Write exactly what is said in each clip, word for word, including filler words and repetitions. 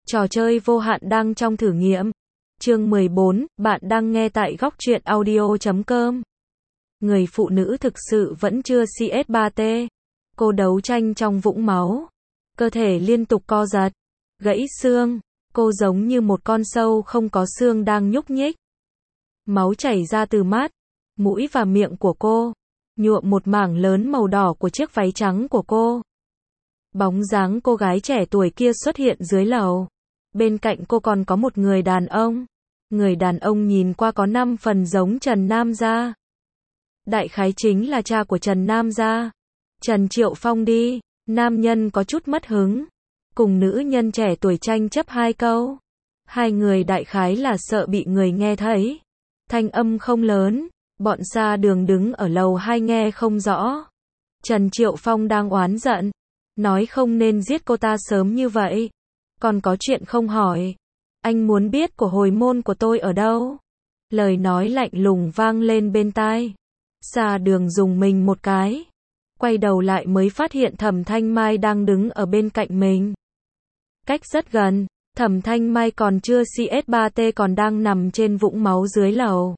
Trò chơi vô hạn đang trong thử nghiệm. Chương mười bốn, bạn đang nghe tại góc truyện audio chấm com. Người phụ nữ thực sự vẫn chưa C S ba T. Cô đấu tranh trong vũng máu. Cơ thể liên tục co giật. Gãy xương. Cô giống như một con sâu không có xương đang nhúc nhích. Máu chảy ra từ mắt, mũi và miệng của cô. Nhuộm một mảng lớn màu đỏ của chiếc váy trắng của cô. Bóng dáng cô gái trẻ tuổi kia xuất hiện dưới lầu. Bên cạnh cô còn có một người đàn ông. Người đàn ông nhìn qua có năm phần giống Trần Nam Gia. Đại khái chính là cha của Trần Nam Gia. Trần Triệu Phong đi. Nam nhân có chút mất hứng. Cùng nữ nhân trẻ tuổi tranh chấp hai câu. Hai người đại khái là sợ bị người nghe thấy. Thanh âm không lớn. Bọn xa đường đứng ở lầu hai nghe không rõ. Trần Triệu Phong đang oán giận. Nói không nên giết cô ta sớm như vậy. Còn có chuyện không hỏi. Anh muốn biết của hồi môn của tôi ở đâu? Lời nói lạnh lùng vang lên bên tai. Xa đường dùng mình một cái. Quay đầu lại mới phát hiện Thẩm Thanh Mai đang đứng ở bên cạnh mình. Cách rất gần, Thẩm Thanh Mai còn chưa C S ba T còn đang nằm trên vũng máu dưới lầu.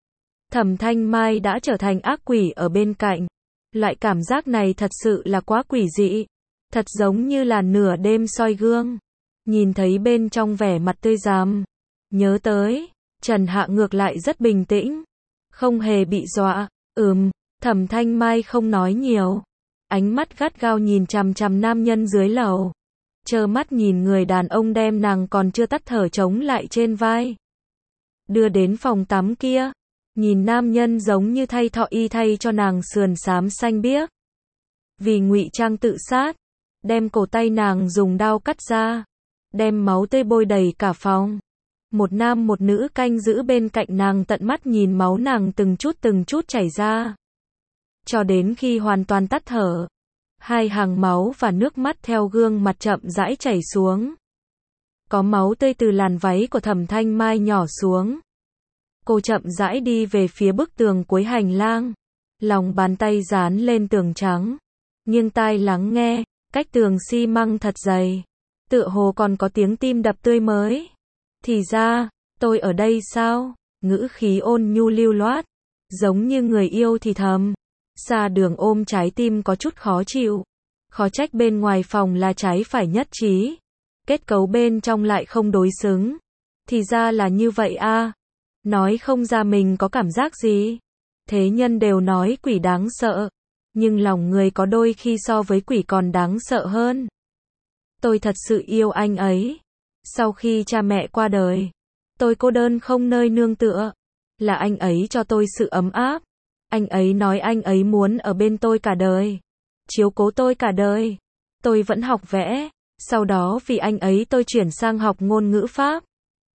Thẩm Thanh Mai đã trở thành ác quỷ ở bên cạnh. Loại cảm giác này thật sự là quá quỷ dị. Thật giống như là nửa đêm soi gương. Nhìn thấy bên trong vẻ mặt tươi rằm. Nhớ tới, Trần Hạ ngược lại rất bình tĩnh. Không hề bị dọa. Ừm, Thẩm Thanh Mai không nói nhiều. Ánh mắt gắt gao nhìn chằm chằm nam nhân dưới lầu. Trơ mắt nhìn người đàn ông đem nàng còn chưa tắt thở chống lại trên vai. Đưa đến phòng tắm kia. Nhìn nam nhân giống như thay thọ y thay cho nàng sườn xám xanh biếc. Vì ngụy trang tự sát. Đem cổ tay nàng dùng đao cắt ra. Đem máu tươi bôi đầy cả phòng. Một nam một nữ canh giữ bên cạnh nàng tận mắt nhìn máu nàng từng chút từng chút chảy ra. Cho đến khi hoàn toàn tắt thở. Hai hàng máu và nước mắt theo gương mặt chậm rãi chảy xuống. Có máu tươi từ làn váy của Thẩm Thanh Mai nhỏ xuống. Cô chậm rãi đi về phía bức tường cuối hành lang. Lòng bàn tay dán lên tường trắng. Nghiêng tai lắng nghe. Cách tường xi măng thật dày. Tựa hồ còn có tiếng tim đập tươi mới. Thì ra, tôi ở đây sao? Ngữ khí ôn nhu lưu loát. Giống như người yêu thì thầm. Xa đường ôm trái tim có chút khó chịu. Khó trách bên ngoài phòng là trái phải nhất trí. Kết cấu bên trong lại không đối xứng. Thì ra là như vậy a. Nói không ra mình có cảm giác gì. Thế nhân đều nói quỷ đáng sợ. Nhưng lòng người có đôi khi so với quỷ còn đáng sợ hơn. Tôi thật sự yêu anh ấy. Sau khi cha mẹ qua đời, tôi cô đơn không nơi nương tựa. Là anh ấy cho tôi sự ấm áp. Anh ấy nói anh ấy muốn ở bên tôi cả đời. Chiếu cố tôi cả đời. Tôi vẫn học vẽ. Sau đó vì anh ấy tôi chuyển sang học ngôn ngữ Pháp.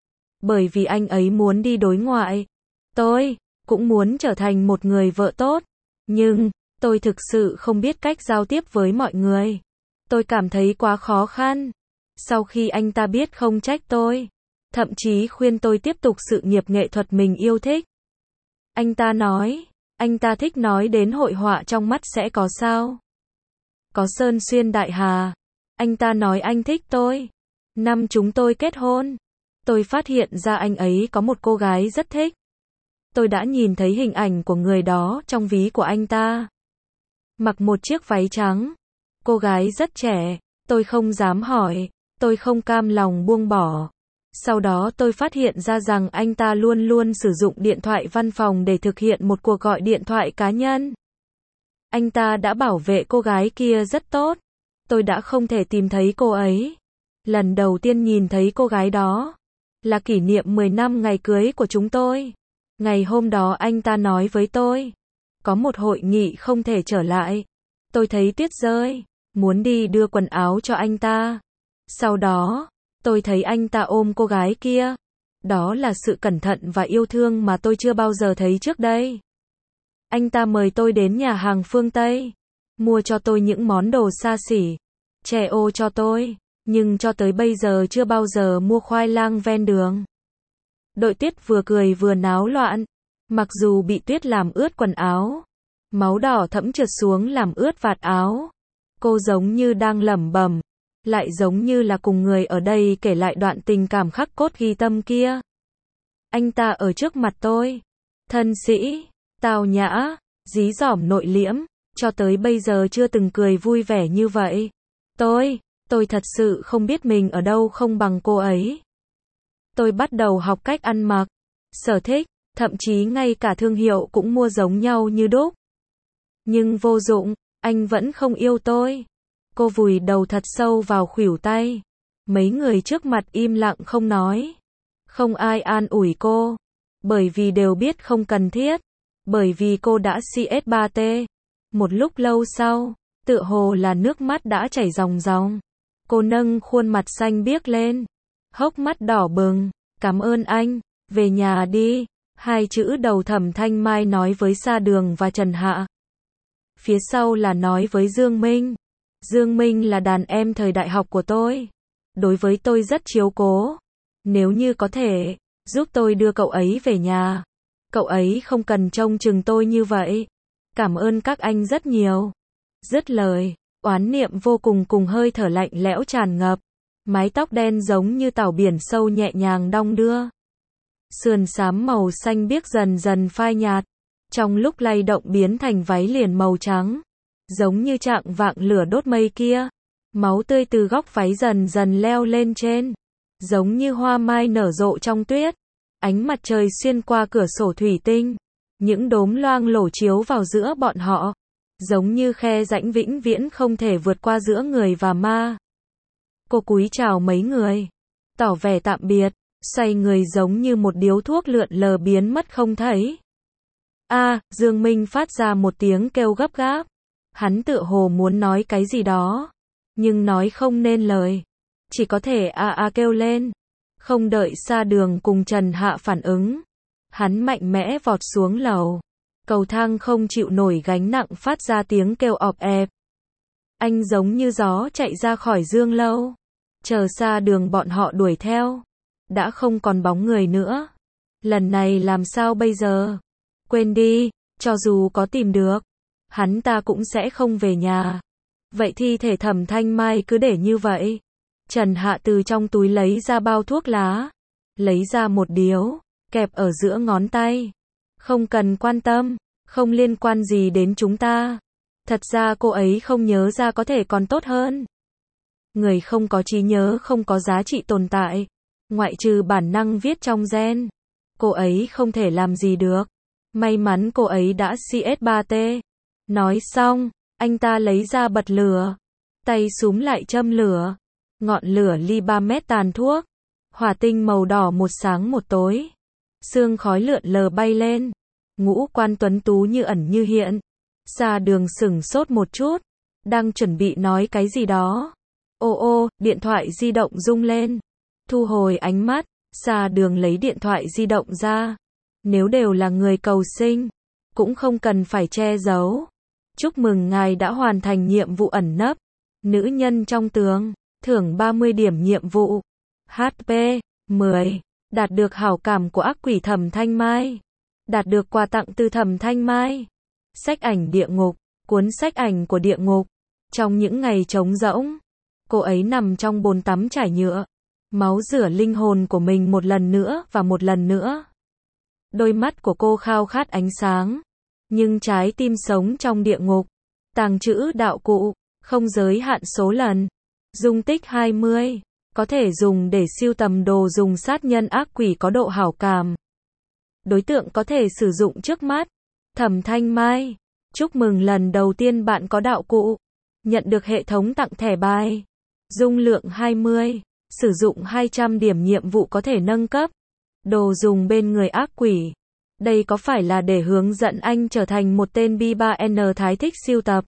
Bởi vì anh ấy muốn đi đối ngoại. Tôi cũng muốn trở thành một người vợ tốt. Nhưng tôi thực sự không biết cách giao tiếp với mọi người. Tôi cảm thấy quá khó khăn. Sau khi anh ta biết không trách tôi. Thậm chí khuyên tôi tiếp tục sự nghiệp nghệ thuật mình yêu thích. Anh ta nói, anh ta thích nói đến hội họa trong mắt sẽ có sao. Có sơn xuyên đại hà. Anh ta nói anh thích tôi. Năm chúng tôi kết hôn. Tôi phát hiện ra anh ấy có một cô gái rất thích. Tôi đã nhìn thấy hình ảnh của người đó trong ví của anh ta. Mặc một chiếc váy trắng. Cô gái rất trẻ. Tôi không dám hỏi. Tôi không cam lòng buông bỏ. Sau đó tôi phát hiện ra rằng anh ta luôn luôn sử dụng điện thoại văn phòng để thực hiện một cuộc gọi điện thoại cá nhân. Anh ta đã bảo vệ cô gái kia rất tốt. Tôi đã không thể tìm thấy cô ấy. Lần đầu tiên nhìn thấy cô gái đó là kỷ niệm mười năm ngày cưới của chúng tôi. Ngày hôm đó anh ta nói với tôi. Có một hội nghị không thể trở lại. Tôi thấy tuyết rơi. Muốn đi đưa quần áo cho anh ta. Sau đó, tôi thấy anh ta ôm cô gái kia. Đó là sự cẩn thận và yêu thương mà tôi chưa bao giờ thấy trước đây. Anh ta mời tôi đến nhà hàng phương Tây. Mua cho tôi những món đồ xa xỉ. Chè ô cho tôi. Nhưng cho tới bây giờ chưa bao giờ mua khoai lang ven đường. Đội tuyết vừa cười vừa náo loạn. Mặc dù bị tuyết làm ướt quần áo. Máu đỏ thẫm trượt xuống làm ướt vạt áo. Cô giống như đang lẩm bẩm. lại giống như là cùng người ở đây kể lại đoạn tình cảm khắc cốt ghi tâm kia. Anh ta ở trước mặt tôi, thân sĩ, tao nhã, dí dỏm nội liễm, cho tới bây giờ chưa từng cười vui vẻ như vậy. Tôi, tôi thật sự không biết mình ở đâu không bằng cô ấy. Tôi bắt đầu học cách ăn mặc, sở thích, thậm chí ngay cả thương hiệu cũng mua giống nhau như đúc. Nhưng vô dụng, anh vẫn không yêu tôi. Cô vùi đầu thật sâu vào khuỷu tay. Mấy người trước mặt im lặng không nói. Không ai an ủi cô. Bởi vì đều biết không cần thiết. Bởi vì cô đã xê ét ba tê. Một lúc lâu sau, tựa hồ là nước mắt đã chảy ròng ròng. Cô nâng khuôn mặt xanh biếc lên. Hốc mắt đỏ bừng. Cảm ơn anh, về nhà đi. Hai chữ đầu Thẩm Thanh Mai nói với Sa Đường và Trần Hạ. Phía sau là nói với Dương Minh. Dương Minh là đàn em thời đại học của tôi. Đối với tôi rất chiếu cố. Nếu như có thể, giúp tôi đưa cậu ấy về nhà. Cậu ấy không cần trông chừng tôi như vậy. Cảm ơn các anh rất nhiều. Dứt lời, oán niệm vô cùng cùng hơi thở lạnh lẽo tràn ngập. Mái tóc đen giống như tảo biển sâu nhẹ nhàng đong đưa. Sườn xám màu xanh biếc dần dần phai nhạt. Trong lúc lay động biến thành váy liền màu trắng. Giống như trạng vạng lửa đốt mây kia. Máu tươi từ góc váy dần dần leo lên trên. Giống như hoa mai nở rộ trong tuyết. Ánh mặt trời xuyên qua cửa sổ thủy tinh. Những đốm loang lổ chiếu vào giữa bọn họ. Giống như khe rãnh vĩnh viễn không thể vượt qua giữa người và ma. Cô cúi chào mấy người. Tỏ vẻ tạm biệt. Xoay người giống như một điếu thuốc lượn lờ biến mất không thấy. A, à, Dương Minh phát ra một tiếng kêu gấp gáp. Hắn tựa hồ muốn nói cái gì đó. Nhưng nói không nên lời. Chỉ có thể a a kêu lên. Không đợi Sa Đường cùng Trần Hạ phản ứng. Hắn mạnh mẽ vọt xuống lầu. Cầu thang không chịu nổi gánh nặng phát ra tiếng kêu ọp ẹp. Anh giống như gió chạy ra khỏi Dương lâu. Chờ Sa Đường bọn họ đuổi theo. Đã không còn bóng người nữa. Lần này làm sao bây giờ? Quên đi, cho dù có tìm được, hắn ta cũng sẽ không về nhà. Vậy thi thể Thẩm Thanh Mai cứ để như vậy. Trần Hạ từ trong túi lấy ra bao thuốc lá. Lấy ra một điếu, kẹp ở giữa ngón tay. Không cần quan tâm, không liên quan gì đến chúng ta. Thật ra cô ấy không nhớ ra có thể còn tốt hơn. Người không có trí nhớ không có giá trị tồn tại. Ngoại trừ bản năng viết trong gen. Cô ấy không thể làm gì được. May mắn cô ấy đã xê ét ba tê. Nói xong, anh ta lấy ra bật lửa. Tay súm lại châm lửa. Ngọn lửa ly ba mét tàn thuốc. Hỏa tinh màu đỏ một sáng một tối. Sương khói lượn lờ bay lên. Ngũ quan tuấn tú như ẩn như hiện. Sa Đường sửng sốt một chút. Đang chuẩn bị nói cái gì đó. Ô ô, điện thoại di động rung lên. Thu hồi ánh mắt, Sa Đường lấy điện thoại di động ra. Nếu đều là người cầu sinh, cũng không cần phải che giấu. Chúc mừng ngài đã hoàn thành nhiệm vụ ẩn nấp. Nữ nhân trong tường, thưởng ba mươi điểm nhiệm vụ. hát pê, mười. Đạt được hảo cảm của ác quỷ Thẩm Thanh Mai. Đạt được quà tặng từ Thẩm Thanh Mai. Sách ảnh địa ngục, cuốn sách ảnh của địa ngục. Trong những ngày trống rỗng, cô ấy nằm trong bồn tắm trải nhựa. Máu rửa linh hồn của mình một lần nữa và một lần nữa. Đôi mắt của cô khao khát ánh sáng. Nhưng trái tim sống trong địa ngục. Tàng trữ đạo cụ, không giới hạn số lần. Dung tích hai mươi. Có thể dùng để sưu tầm đồ dùng sát nhân ác quỷ có độ hảo cảm. Đối tượng có thể sử dụng trước mắt. Thẩm Thanh Mai. Chúc mừng lần đầu tiên bạn có đạo cụ. Nhận được hệ thống tặng thẻ bài. Dung lượng hai mươi. Sử dụng hai trăm điểm nhiệm vụ có thể nâng cấp. Đồ dùng bên người ác quỷ. Đây có phải là để hướng dẫn anh trở thành một tên bi ba en thái thích siêu tập?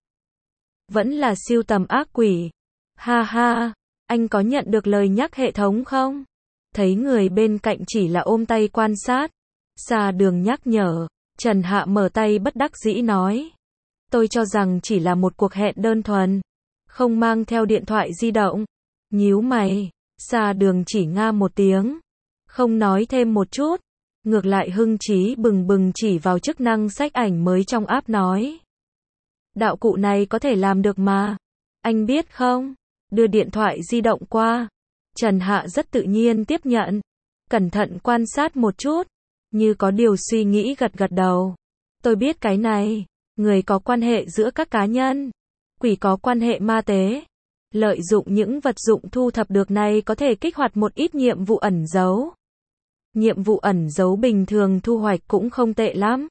Vẫn là siêu tầm ác quỷ. Ha ha, anh có nhận được lời nhắc hệ thống không? Thấy người bên cạnh chỉ là ôm tay quan sát. Sa Đường nhắc nhở. Trần Hạ mở tay bất đắc dĩ nói. Tôi cho rằng chỉ là một cuộc hẹn đơn thuần. Không mang theo điện thoại di động. Nhíu mày. Sa Đường chỉ nga một tiếng. Không nói thêm một chút. Ngược lại hưng trí bừng bừng chỉ vào chức năng sách ảnh mới trong app nói. Đạo cụ này có thể làm được mà. Anh biết không? đưa điện thoại di động qua. Trần Hạ rất tự nhiên tiếp nhận, cẩn thận quan sát một chút, như có điều suy nghĩ gật gật đầu. Tôi biết cái này, người có quan hệ giữa các cá nhân, quỷ có quan hệ ma tế. Lợi dụng những vật dụng thu thập được này có thể kích hoạt một ít nhiệm vụ ẩn giấu. Nhiệm vụ ẩn giấu bình thường thu hoạch cũng không tệ lắm.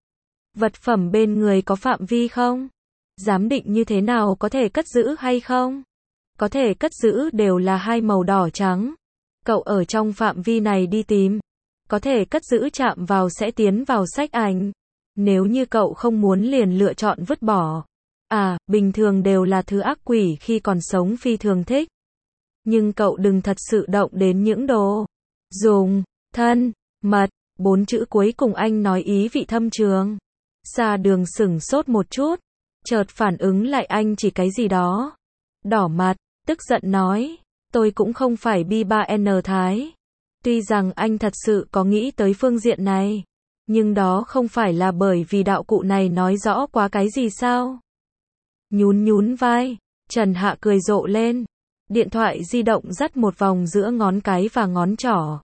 Vật phẩm bên người có phạm vi không? Giám định như thế nào có thể cất giữ hay không? Có thể cất giữ đều là hai màu đỏ trắng. Cậu ở trong phạm vi này đi tìm. Có thể cất giữ chạm vào sẽ tiến vào sách ảnh. Nếu như cậu không muốn liền lựa chọn vứt bỏ. À, bình thường đều là thứ ác quỷ khi còn sống phi thường thích. Nhưng cậu đừng thật sự động đến những đồ dùng, thân, mật. Bốn chữ cuối cùng anh nói ý vị thâm trường. Sa Đường sửng sốt một chút, chợt phản ứng lại anh chỉ cái gì đó. Đỏ mặt, tức giận nói, tôi cũng không phải bi ba N Thái. Tuy rằng anh thật sự có nghĩ tới phương diện này, nhưng đó không phải là bởi vì đạo cụ này nói rõ quá cái gì sao? Nhún nhún vai, Trần Hạ cười rộ lên. Điện thoại di động dắt một vòng giữa ngón cái và ngón trỏ.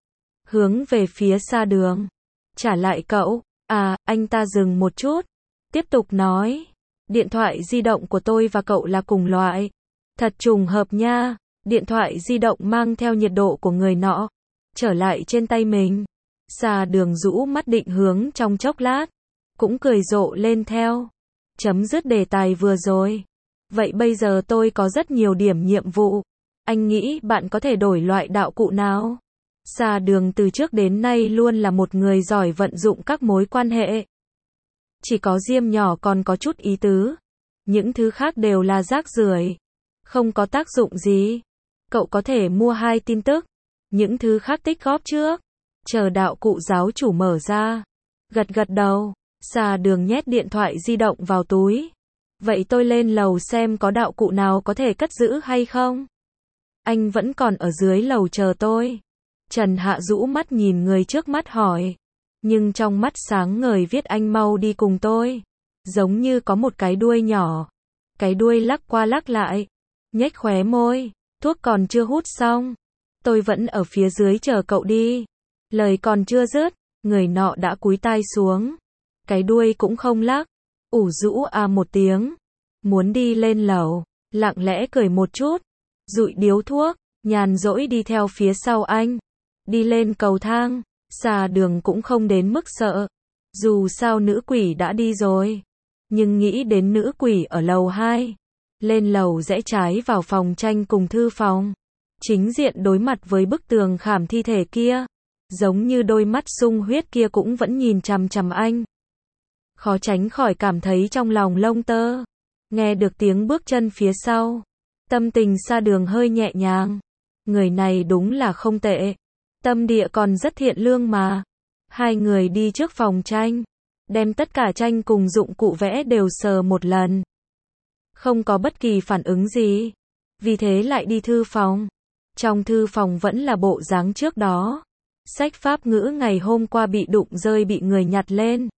Hướng về phía Sa Đường. Trả lại cậu. À, anh ta dừng một chút. Tiếp tục nói. Điện thoại di động của tôi và cậu là cùng loại. Thật trùng hợp nha. Điện thoại di động mang theo nhiệt độ của người nọ. Trở lại trên tay mình. Sa Đường rũ mắt định hướng trong chốc lát. Cũng cười rộ lên theo. Chấm dứt đề tài vừa rồi. Vậy bây giờ tôi có rất nhiều điểm nhiệm vụ. Anh nghĩ bạn có thể đổi loại đạo cụ nào? Sa Đường từ trước đến nay luôn là một người giỏi vận dụng các mối quan hệ. Chỉ có Diêm nhỏ còn có chút ý tứ. Những thứ khác đều là rác rưởi, không có tác dụng gì. Cậu có thể mua hai tin tức. Những thứ khác tích góp trước. Chờ đạo cụ giáo chủ mở ra. Gật gật đầu. Sa Đường nhét điện thoại di động vào túi. Vậy tôi lên lầu xem có đạo cụ nào có thể cất giữ hay không? Anh vẫn còn ở dưới lầu chờ tôi. Trần Hạ rũ mắt nhìn người trước mắt hỏi. Nhưng trong mắt sáng ngời viết anh mau đi cùng tôi. Giống như có một cái đuôi nhỏ. Cái đuôi lắc qua lắc lại. Nhếch khóe môi. Thuốc còn chưa hút xong. Tôi vẫn ở phía dưới chờ cậu đi. Lời còn chưa dứt, người nọ đã cúi tai xuống. Cái đuôi cũng không lắc. Ủ rũ à một tiếng. Muốn đi lên lầu. Lặng lẽ cười một chút. Dụi điếu thuốc. Nhàn rỗi đi theo phía sau anh. Đi lên cầu thang. Sa Đường cũng không đến mức sợ. Dù sao nữ quỷ đã đi rồi. Nhưng nghĩ đến nữ quỷ ở lầu hai. Lên lầu rẽ trái vào phòng tranh cùng thư phòng. Chính diện đối mặt với bức tường khảm thi thể kia. Giống như đôi mắt sung huyết kia cũng vẫn nhìn chằm chằm anh. Khó tránh khỏi cảm thấy trong lòng lông tơ. Nghe được tiếng bước chân phía sau. Tâm tình Sa Đường hơi nhẹ nhàng. Người này đúng là không tệ. Tâm địa còn rất thiện lương mà. Hai người đi trước phòng tranh. Đem tất cả tranh cùng dụng cụ vẽ đều sờ một lần. Không có bất kỳ phản ứng gì. Vì thế lại đi thư phòng. Trong thư phòng vẫn là bộ dáng trước đó. Sách pháp ngữ ngày hôm qua bị đụng rơi bị người nhặt lên.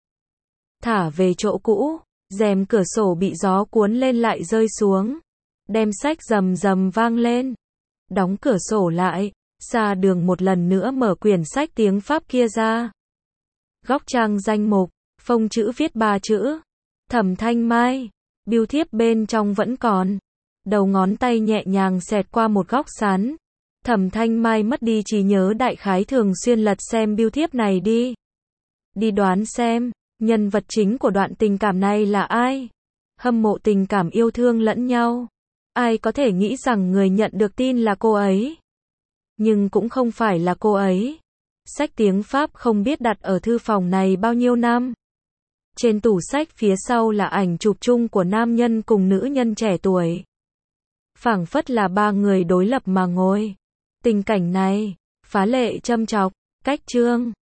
Thả về chỗ cũ. Rèm cửa sổ bị gió cuốn lên lại rơi xuống. Đem sách rầm rầm vang lên. Đóng cửa sổ lại. Sa Đường một lần nữa mở quyển sách tiếng Pháp kia ra. Góc trang danh mục. Phông chữ viết ba chữ. Thẩm Thanh Mai. Bưu thiếp bên trong vẫn còn. Đầu ngón tay nhẹ nhàng xẹt qua một góc sán. Thẩm Thanh Mai mất đi trí nhớ đại khái thường xuyên lật xem bưu thiếp này đi. Đi đoán xem, nhân vật chính của đoạn tình cảm này là ai? Hâm mộ tình cảm yêu thương lẫn nhau. Ai có thể nghĩ rằng người nhận được tin là cô ấy? Nhưng cũng không phải là cô ấy. Sách tiếng Pháp không biết đặt ở thư phòng này bao nhiêu năm. Trên tủ sách phía sau là ảnh chụp chung của nam nhân cùng nữ nhân trẻ tuổi. Phảng phất là ba người đối lập mà ngồi. Tình cảnh này, phá lệ châm chọc, cách chương.